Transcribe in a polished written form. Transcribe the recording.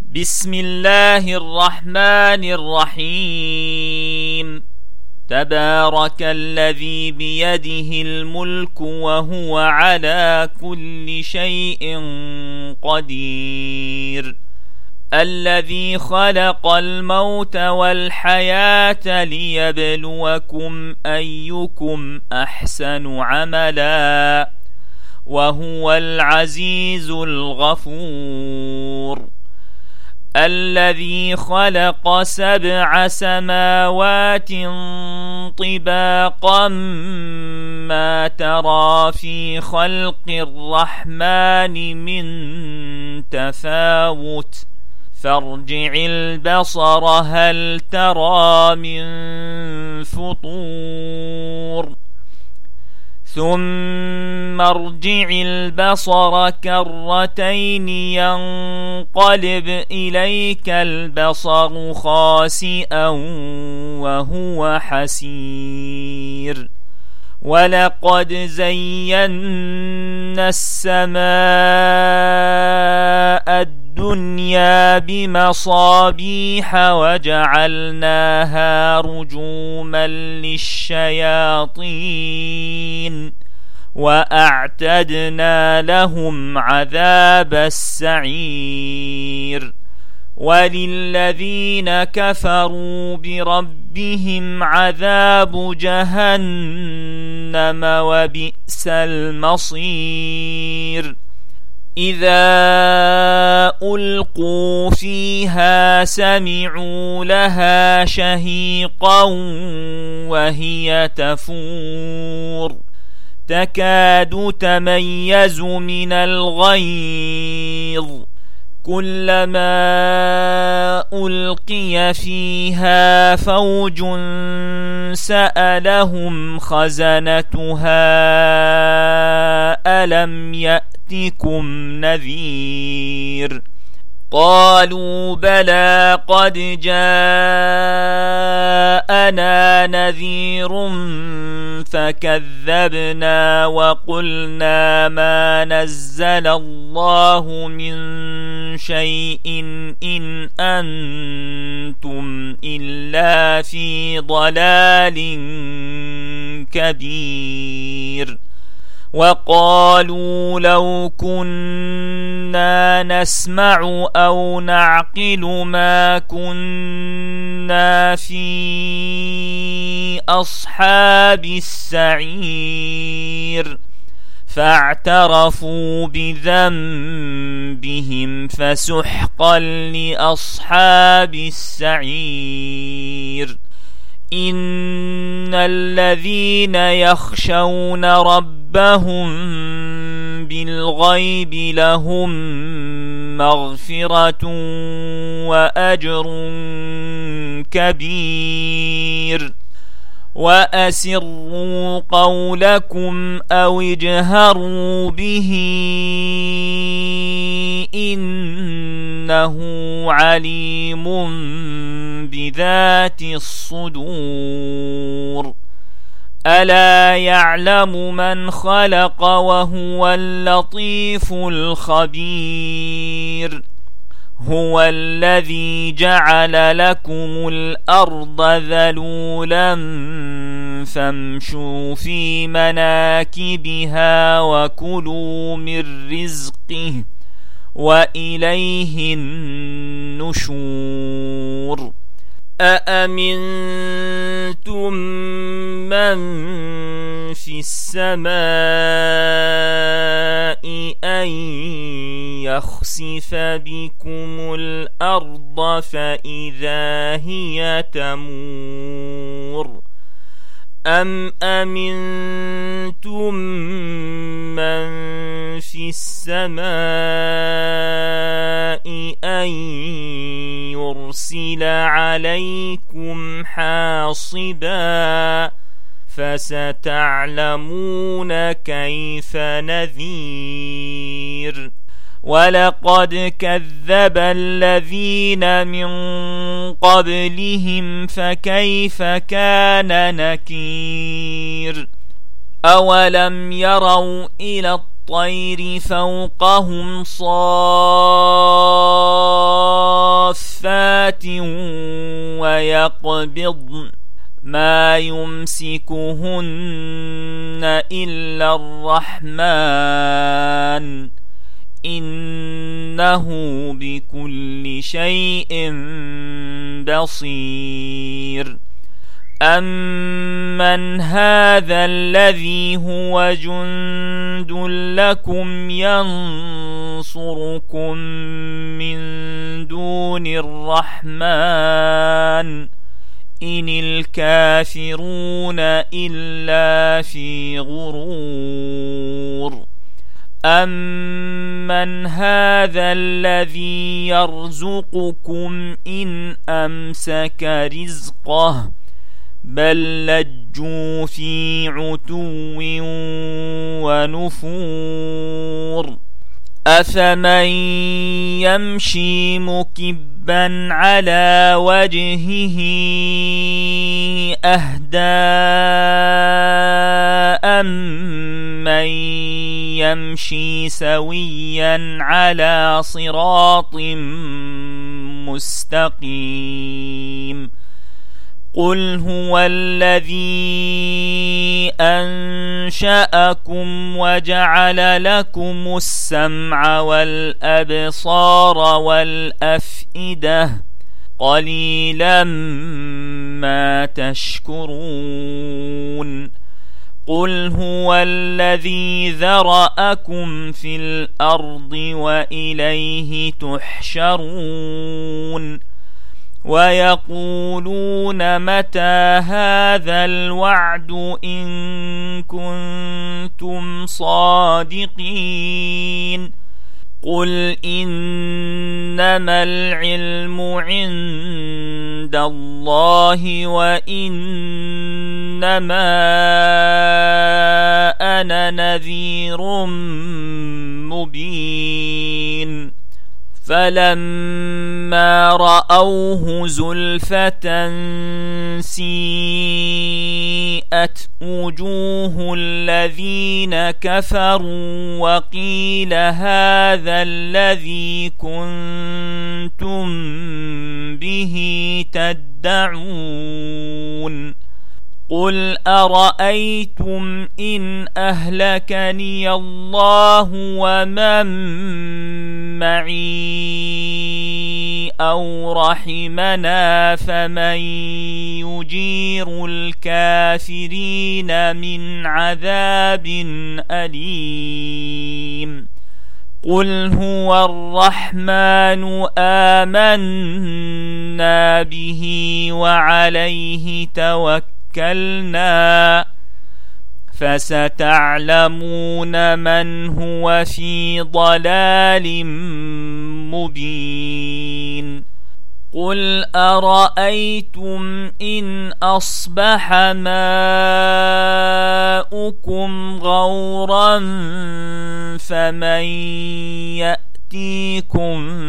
بسم الله الرحمن الرحيم. تبارك الذي بيده الملك وهو على كل شيء قدير، الذي خلق الموت والحياة ليبلوكم أيكم أحسن عملا، وهو العزيز الغفور. الذي خلق 7 سماوات طباقا ما ترى في خلق الرحمن من تفاوت، فارجع البصر هل ترى من فطور، ثم ارجع البصر كرتين ينقلب إليك البصر خاسئا وهو حسير. ولقد زينا السماء الدنيا بمصابيح وجعلناها رجوما للشياطين، وأعتدنا لهم عذاب السعير. وللذين كفروا بربهم عذاب جهنم وبئس المصير. إذا ألقوا فيها سمعوا لها شهيقا وهي تفور، تكاد تميز من الغيظ، كلما ألقي فيها فوج سألهم خزنتها ألم يأتكم نذير؟ قالوا بلى قد جاءنا نذير فكذبنا وقلنا ما نزل الله من شيء إن أنتم إلا في ضلال كبير. وقالوا لو كنا نسمع أو نعقل ما كنا في أصحاب السعير، فاعترفوا بذنبهم فسحقا لأصحاب السعير. إن الذين يخشون ربهم بالغيب لهم مغفرة وأجر كبير. وأسروا قولكم أو اجهروا به إنه عليم بذات الصدور. ألا يعلم من خلق وهو اللطيف الخبير. هو الذي جعل لكم الأرض ذلولا فامشوا في مناكبها وكلوا من رزقه وإليه النشور. أأمنتم من في السماء أن يخسف بكم الأرض فإذا هي تمور، أم أمنتم من في السماء أن يرسل عليكم حاصبا، فستعلمون كيف نذير. ولقد كذب الذين من قبلهم فكيف كان نكير. أولم يروا إلى الطير فوقهم صافات ويقبضن ما يمسكهن إلا الرحمن إنه بكل شيء بصير أمن هذا الذي هو جند لكم ينصركم من دون الرحمن إن الكافرون إلا في غرور أمن هذا الذي يرزقكم إن أمسك رزقه بل لجوا في عتو ونفور أفمن يمشي مكبا على وجهه أهدى أمن يمشي سويا على صراط مستقيم قل هو الذي أنشأكم وجعل لكم السمع والأبصار والأفئدة قليلا ما تشكرون قل هو الذي ذرأكم في الأرض وإليه تحشرون ويقولون متى هذا الوعد إن كنتم صادقين قل إنما العلم عند الله وإنما أنا نذير مبين فلما رأوه زلفة سيئت وجوه الذين كفروا وقيل هذا الذي كنتم به تدعون قل أرأيتم إن أهلكني الله ومن معي أو رحمنا فمن يجير الكافرين من عذاب أليم قل هو الرحمن آمنا به وعليه توكلنا فستعلمون من هو في ضلال مبين قل أرأيتم إن أصبح ماؤكم غورا فمن يأتيكم